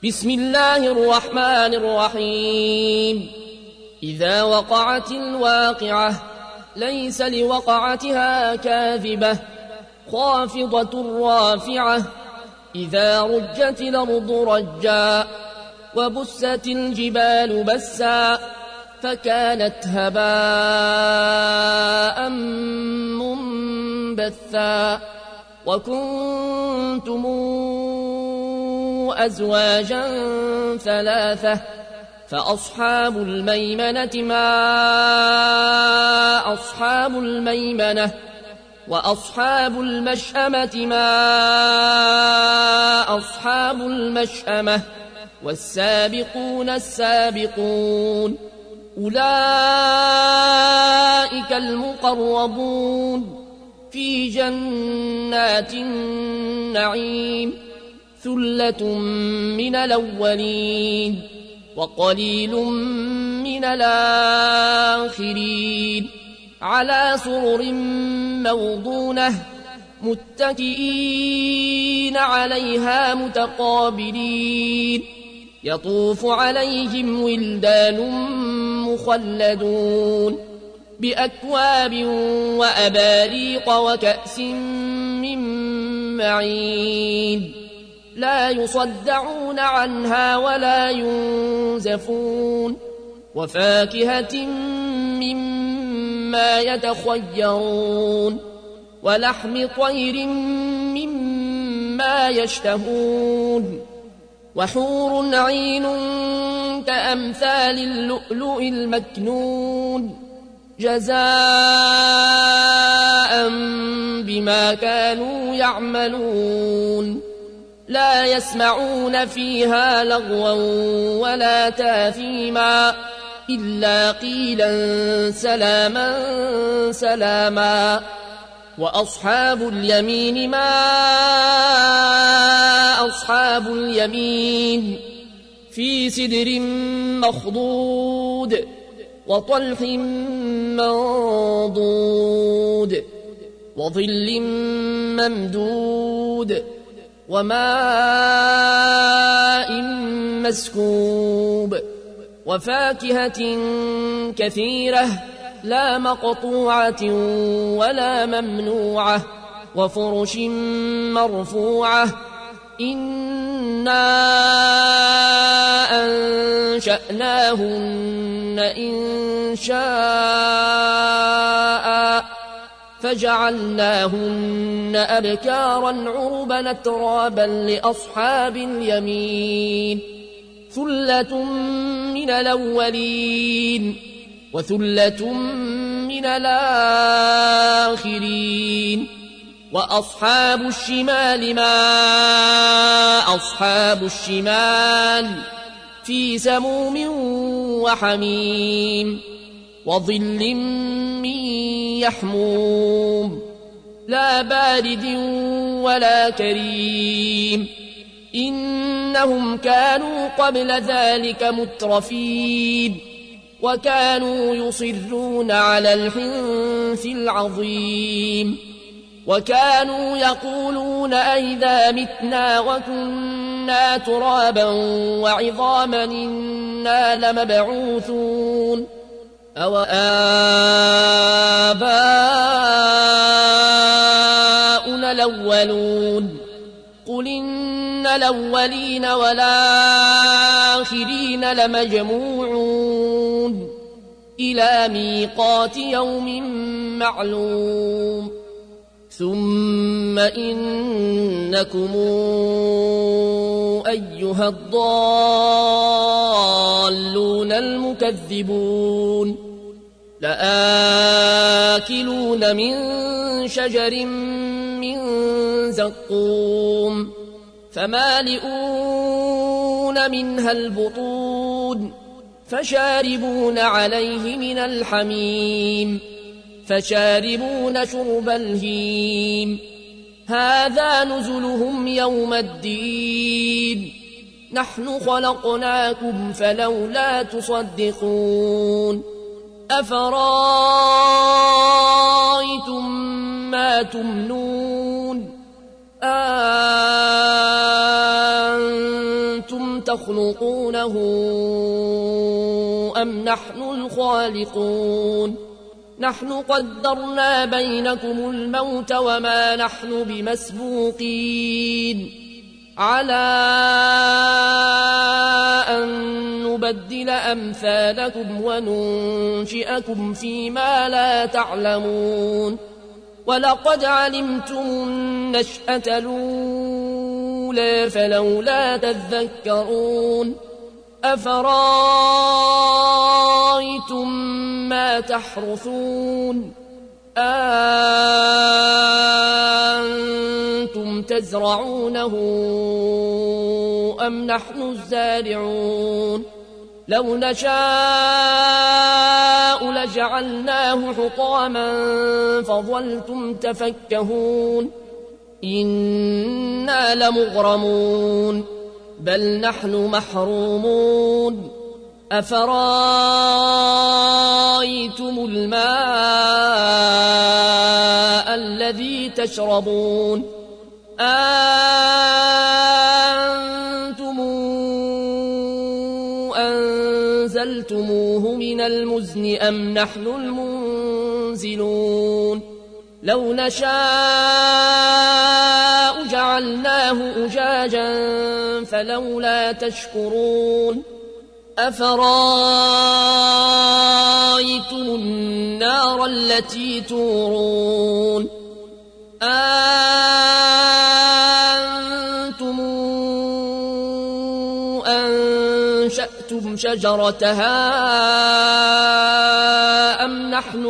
بسم الله الرحمن الرحيم. إذا وقعت الواقعة ليس لوقعتها كاذبة خافضة رافعة. إذا رجت الأرض رجا وبست الجبال بسا فكانت هباء منبثا وكنتم أزواجا ثلاثة فأصحاب الميمنة ما أصحاب الميمنة وأصحاب المشأمة ما أصحاب المشأمة والسابقون السابقون أولئك المقربون في جنات النعيم ثلة من الأولين وقليل من الآخرين على سرر موضونة متكئين عليها متقابلين يطوف عليهم ولدان مخلدون بأكواب وأباريق وكأس من معين لا يصدعون عنها ولا ينزفون وفاكهة مما يتخيرون ولحم طير مما يشتهون وحور عين كأمثال اللؤلؤ المكنون جزاء بما كانوا يعملون لا يسمعون فيها لغوا ولا تاثيما إلا قيلا سلاما سلاما وأصحاب اليمين ما أصحاب اليمين في سدر مخضود وطلح منضود وظل ممدود وماء مسكوب وفاكهة كثيرة لا مقطوعة ولا ممنوعة وفرش مرفوعة إنا أنشأناهن إن شاء فجعلناهن أبكارا عربا أترابا لأصحاب اليمين ثلة من الأولين وثلة من الآخرين وأصحاب الشمال ما أصحاب الشمال في سموم وحميم وظل من يحموم لا بارد ولا كريم إنهم كانوا قبل ذلك مترفين وكانوا يصرون على الحنث العظيم وكانوا يقولون أئذا متنا وكنا ترابا وعظاما إنا لمبعوثون أو آباؤنا الأولون قل إن الأولين والآخرين لمجموعون إلى ميقات يوم معلوم ثم إنكم أيها الضالون المكذبون لآكلون من شجر من زقوم فمالئون منها البطون فشاربون عليه من الحميم فشاربون شرب الهيم هذا نزلهم يوم الدين نحن خلقناكم فلولا تصدقون أفرأيتم ما تمنون أنتم تخلقونه أم نحن الخالقون نحن قدرنا بينكم الموت وما نحن بمسبوقين على أن نبدل أمثالكم وننشئكم فيما لا تعلمون ولقد علمتم النشأة الأولى فلولا تذكرون أفرأيتم ما تحرثون أأنتم تزرعونه أم نحن الزارعون لو نشاء لجعلناه حطاما فظلتم تفكهون إنا لمغرمون بل نحن محرومون أفرأيتم الماء الذي تشربون أنتم أنزلتموه من المزن أم نحن المنزلون لو نشاء جعلناه أجاجا فلولا تشكرون أفرأيتم النار التي تورون أنتم أنشأتم شجرتها أم نحن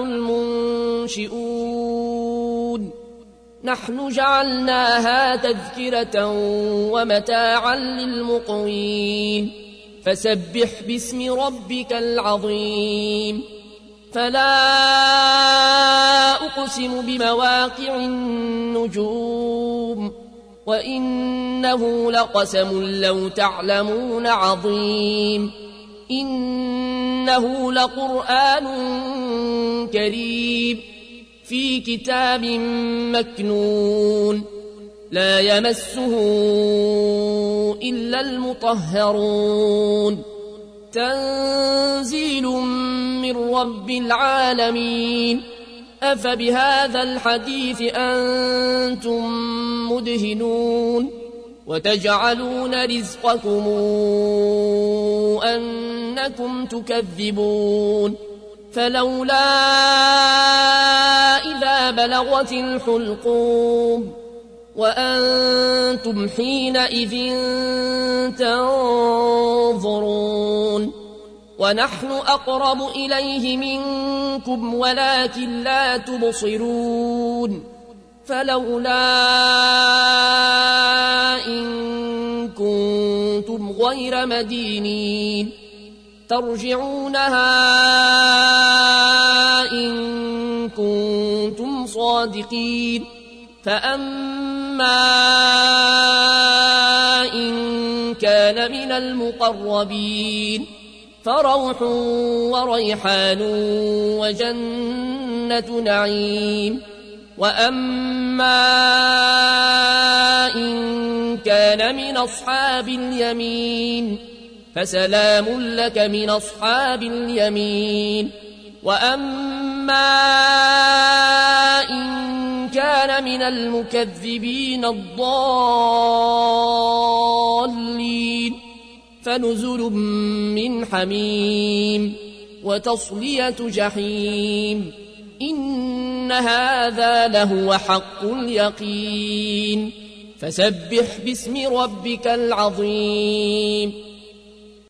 المنشئون نحن جعلناها تذكرة ومتاعا للمقوين فسبح باسم ربك العظيم فلا أقسم بمواقع النجوم وإنه لقسم لو تعلمون عظيم إنه لقرآن كريم في كتاب مكنون لا يمسه إلا المطهرون تنزيل من رب العالمين أفبهذا الحديث أنتم مدهنون وتجعلون رزقكم أنكم تكذبون فلولا إذا بلغت الحلقوم وأنتم حينئذ تنظرون ونحن أقرب إليه منكم ولكن لا تبصرون فلولا إن كنتم غير مدينين ترجعونها إن كنتم صادقين فأما إن كان من المقربين فروح وريحان وجنة نعيم وأما إن كان من أصحاب اليمين فسلام لك من أصحاب اليمين وأما إن كان من المكذبين الضالين فنزل من حميم وتصلية جحيم إن هذا لهو حق اليقين فسبح باسم ربك العظيم